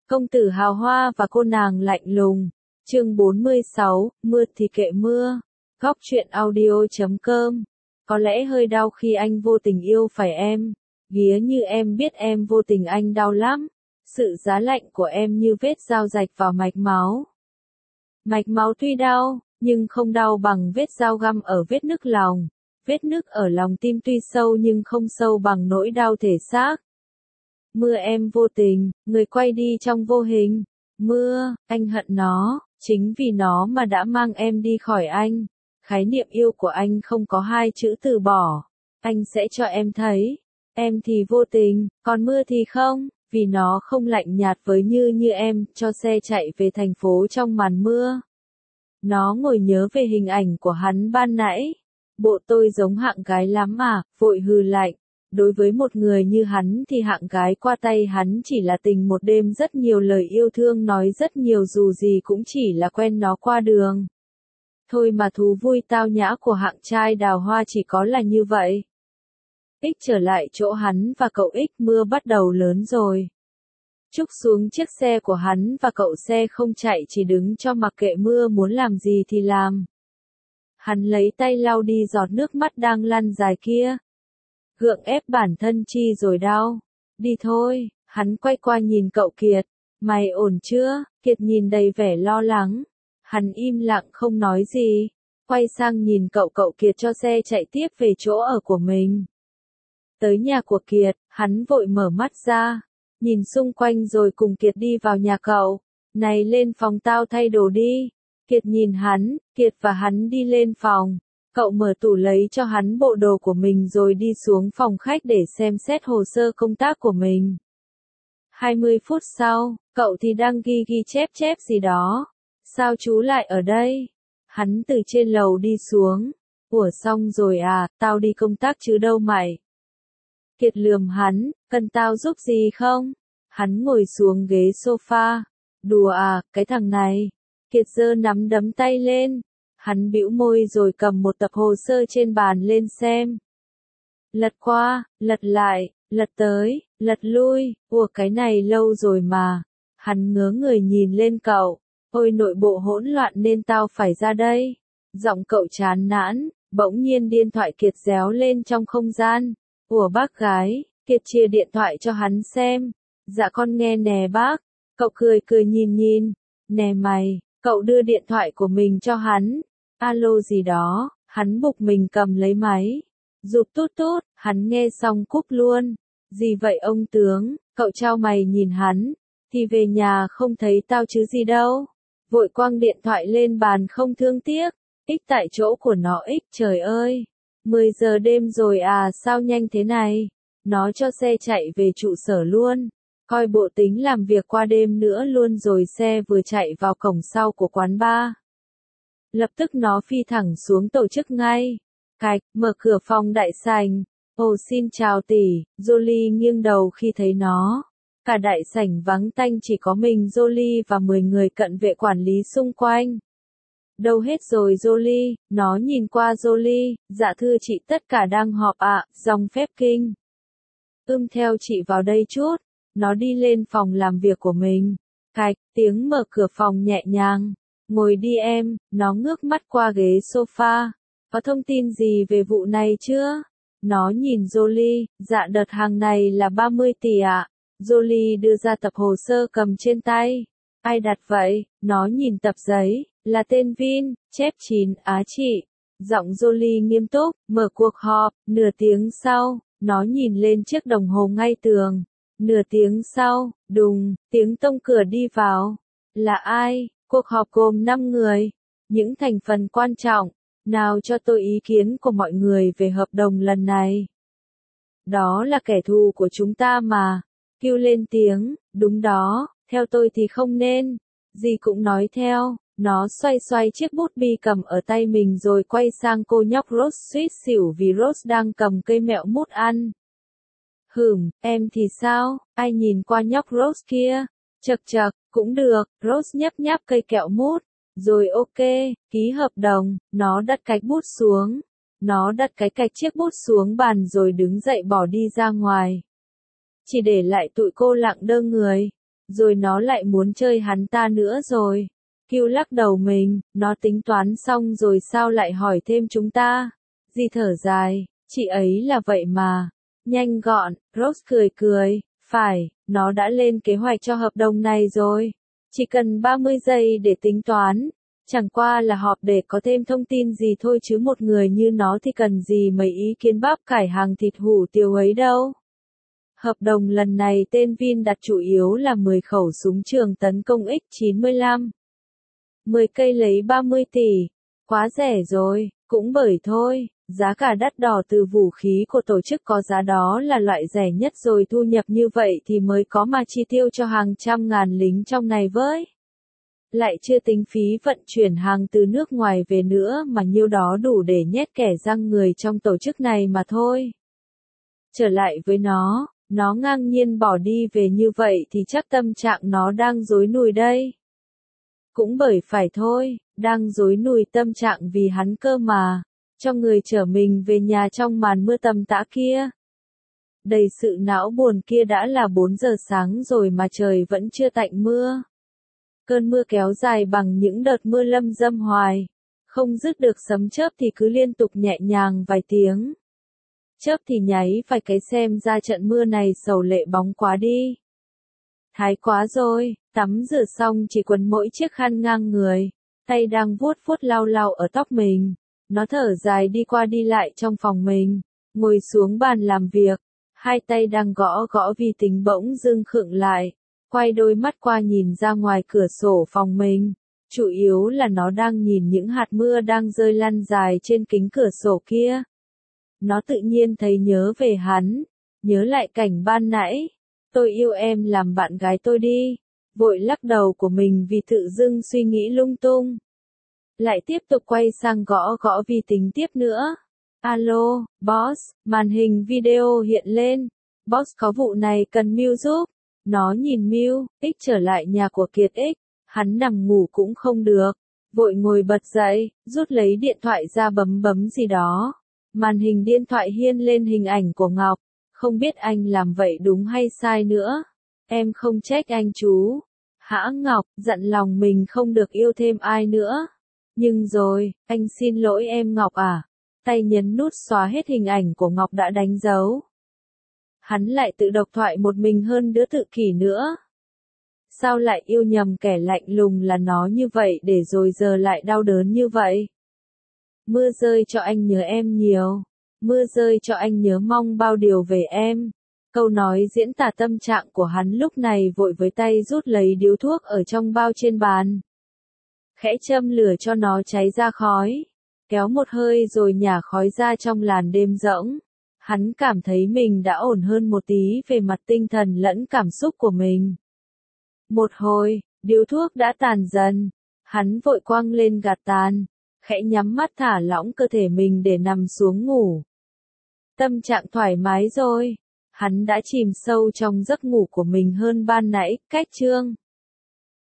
Công tử hào hoa và cô nàng lạnh lùng. Chương 46, mưa thì kệ mưa. Góc truyện audio.com. Có lẽ hơi đau khi anh vô tình yêu phải em. Ghía như em biết em vô tình anh đau lắm. Sự giá lạnh của em như vết dao rạch vào mạch máu. Mạch máu tuy đau, nhưng không đau bằng vết dao găm ở vết nứt lòng. Vết nứt ở lòng tim tuy sâu nhưng không sâu bằng nỗi đau thể xác. Mưa em vô tình, người quay đi trong vô hình. Mưa, anh hận nó, chính vì nó mà đã mang em đi khỏi anh. Khái niệm yêu của anh không có hai chữ từ bỏ. Anh sẽ cho em thấy. Em thì vô tình, còn mưa thì không, vì nó không lạnh nhạt với như em, cho xe chạy về thành phố trong màn mưa. Nó ngồi nhớ về hình ảnh của hắn ban nãy. Bộ tôi giống hạng gái lắm mà, vội hừ lạnh. Đối với một người như hắn thì hạng gái qua tay hắn chỉ là tình một đêm, rất nhiều lời yêu thương nói rất nhiều, dù gì cũng chỉ là quen nó qua đường. Thôi mà thú vui tao nhã của hạng trai đào hoa chỉ có là như vậy. Ích trở lại chỗ hắn và cậu Ích, mưa bắt đầu lớn rồi. Trúc xuống chiếc xe của hắn và cậu xe không chạy, chỉ đứng cho mặc kệ mưa muốn làm gì thì làm. Hắn lấy tay lau đi giọt nước mắt đang lăn dài kia. Gượng ép bản thân chi rồi đau. Đi thôi, hắn quay qua nhìn cậu Kiệt. Mày ổn chưa? Kiệt nhìn đầy vẻ lo lắng. Hắn im lặng không nói gì. Quay sang nhìn cậu Kiệt cho xe chạy tiếp về chỗ ở của mình. Tới nhà của Kiệt, hắn vội mở mắt ra. Nhìn xung quanh rồi cùng Kiệt đi vào nhà cậu. Này, lên phòng tao thay đồ đi. Kiệt nhìn hắn, Kiệt và hắn đi lên phòng. Cậu mở tủ lấy cho hắn bộ đồ của mình rồi đi xuống phòng khách để xem xét hồ sơ công tác của mình. 20 phút sau, cậu thì đang ghi chép gì đó. Sao chú lại ở đây? Hắn từ trên lầu đi xuống. Ủa, xong rồi à, tao đi công tác chứ đâu mày. Kiệt lườm hắn, cần tao giúp gì không? Hắn ngồi xuống ghế sofa. Đùa à, cái thằng này. Kiệt giơ nắm đấm tay lên. Hắn bĩu môi rồi cầm một tập hồ sơ trên bàn lên xem. Lật qua, lật lại, lật tới, lật lui, ủa cái này lâu rồi mà. Hắn ngớ người nhìn lên cậu. Ôi, nội bộ hỗn loạn nên tao phải ra đây. Giọng cậu chán nản, bỗng nhiên điện thoại Kiệt réo lên trong không gian. Ủa bác gái, Kiệt chia điện thoại cho hắn xem. Dạ con nghe nè bác. Cậu cười nhìn. Nè mày, cậu đưa điện thoại của mình cho hắn. Alo gì đó, hắn bực mình cầm lấy máy. Rụt tút, hắn nghe xong cúp luôn. Gì vậy ông tướng, cậu trao mày nhìn hắn. Thì về nhà không thấy tao chứ gì đâu. Vội quăng điện thoại lên bàn không thương tiếc. Ích tại chỗ của nó. Ích, trời ơi. 10 giờ đêm rồi à, sao nhanh thế này. Nó cho xe chạy về trụ sở luôn. Coi bộ tính làm việc qua đêm nữa luôn rồi. Xe vừa chạy vào cổng sau của quán bar. Lập tức nó phi thẳng xuống tổ chức ngay. Cạch, mở cửa phòng đại sảnh. Ồ xin chào tỷ. Jolie nghiêng đầu khi thấy nó. Cả đại sảnh vắng tanh, chỉ có mình Jolie và 10 người cận vệ quản lý xung quanh. Đâu hết rồi Jolie? Nó nhìn qua Jolie. Dạ thưa chị, tất cả đang họp ạ. Dòng phép kinh. Theo chị vào đây chút. Nó đi lên phòng làm việc của mình. Cạch, tiếng mở cửa phòng nhẹ nhàng. Ngồi đi em. Nó ngước mắt qua ghế sofa. Có thông tin gì về vụ này chưa? Nó nhìn Jolie. Dạ đợt hàng này là 30 tỷ ạ. Jolie đưa ra tập hồ sơ cầm trên tay. Ai đặt vậy? Nó nhìn tập giấy. Là tên Vin, chép 9, á chị. Giọng Jolie nghiêm túc. Mở cuộc họp. Nửa tiếng sau, nó nhìn lên chiếc đồng hồ ngay tường. Nửa tiếng sau, đùng, tiếng tông cửa đi vào. Là ai? Cuộc họp gồm 5 người. Những thành phần quan trọng. Nào cho tôi ý kiến của mọi người về hợp đồng lần này. Đó là kẻ thù của chúng ta mà. Kêu lên tiếng, đúng đó, theo tôi thì không nên. Gì cũng nói theo. Nó xoay chiếc bút bi cầm ở tay mình rồi quay sang cô nhóc Rose, suýt xỉu vì Rose đang cầm cây mẹo mút ăn. Em thì sao? Ai nhìn qua nhóc Rose kia? Chật, cũng được. Rose nhấp cây kẹo mút. Rồi ok, ký hợp đồng. Nó đặt cái bút xuống. Nó đặt cái chiếc bút xuống bàn rồi đứng dậy bỏ đi ra ngoài. Chỉ để lại tụi cô lặng đơ người. Rồi nó lại muốn chơi hắn ta nữa rồi. Kiều lắc đầu mình, nó tính toán xong rồi sao lại hỏi thêm chúng ta. Di thở dài, chị ấy là vậy mà. Nhanh gọn, Rose cười cười, phải, nó đã lên kế hoạch cho hợp đồng này rồi. Chỉ cần 30 giây để tính toán. Chẳng qua là họp để có thêm thông tin gì thôi chứ một người như nó thì cần gì mấy ý kiến bắp cải hàng thịt hủ tiếu ấy đâu. Hợp đồng lần này tên Vin đặt chủ yếu là 10 khẩu súng trường tấn công X95. 10 cây lấy 30 tỷ. Quá rẻ rồi, cũng bởi thôi, giá cả đắt đỏ từ vũ khí của tổ chức có giá đó là loại rẻ nhất rồi thu nhập như vậy thì mới có mà chi tiêu cho hàng trăm ngàn lính trong này với. Lại chưa tính phí vận chuyển hàng từ nước ngoài về nữa mà nhiêu đó đủ để nhét kẻ răng người trong tổ chức này mà thôi. Trở lại với nó ngang nhiên bỏ đi về như vậy thì chắc tâm trạng nó đang rối nùi đây. Cũng bởi phải thôi, đang rối nùi tâm trạng vì hắn cơ mà, cho người chở mình về nhà trong màn mưa tầm tã kia. Đầy sự não buồn kia đã là 4 giờ sáng rồi mà trời vẫn chưa tạnh mưa. Cơn mưa kéo dài bằng những đợt mưa lâm dâm hoài, không dứt được sấm chớp thì cứ liên tục nhẹ nhàng vài tiếng. Chớp thì nháy vài cái xem ra trận mưa này sầu lệ bóng quá đi. Thái quá rồi, tắm rửa xong chỉ quấn mỗi chiếc khăn ngang người, tay đang vuốt vuốt lau lau ở tóc mình. Nó thở dài đi qua đi lại trong phòng mình, ngồi xuống bàn làm việc, hai tay đang gõ gõ vi tính bỗng dưng khựng lại, quay đôi mắt qua nhìn ra ngoài cửa sổ phòng mình. Chủ yếu là nó đang nhìn những hạt mưa đang rơi lăn dài trên kính cửa sổ kia. Nó tự nhiên thấy nhớ về hắn, nhớ lại cảnh ban nãy. Tôi yêu em làm bạn gái tôi đi. Vội lắc đầu của mình vì tự dưng suy nghĩ lung tung. Lại tiếp tục quay sang gõ gõ vi tính tiếp nữa. Alo, boss, màn hình video hiện lên. Boss có vụ này cần Miu giúp. Nó nhìn Miu, X trở lại nhà của Kiệt X. Hắn nằm ngủ cũng không được. Vội ngồi bật dậy, rút lấy điện thoại ra bấm bấm gì đó. Màn hình điện thoại hiên lên hình ảnh của Ngọc. Không biết anh làm vậy đúng hay sai nữa. Em không trách anh chú. Hả Ngọc, dặn lòng mình không được yêu thêm ai nữa. Nhưng rồi, anh xin lỗi em Ngọc à. Tay nhấn nút xóa hết hình ảnh của Ngọc đã đánh dấu. Hắn lại tự độc thoại một mình hơn đứa tự kỷ nữa. Sao lại yêu nhầm kẻ lạnh lùng là nó như vậy để rồi giờ lại đau đớn như vậy? Mưa rơi cho anh nhớ em nhiều. Mưa rơi cho anh nhớ mong bao điều về em. Câu nói diễn tả tâm trạng của hắn lúc này vội với tay rút lấy điếu thuốc ở trong bao trên bàn. Khẽ châm lửa cho nó cháy ra khói. Kéo một hơi rồi nhả khói ra trong làn đêm rỗng. Hắn cảm thấy mình đã ổn hơn một tí về mặt tinh thần lẫn cảm xúc của mình. Một hồi, điếu thuốc đã tàn dần. Hắn vội quăng lên gạt tàn. Khẽ nhắm mắt thả lỏng cơ thể mình để nằm xuống ngủ. Tâm trạng thoải mái rồi. Hắn đã chìm sâu trong giấc ngủ của mình hơn ban nãy, cách chương.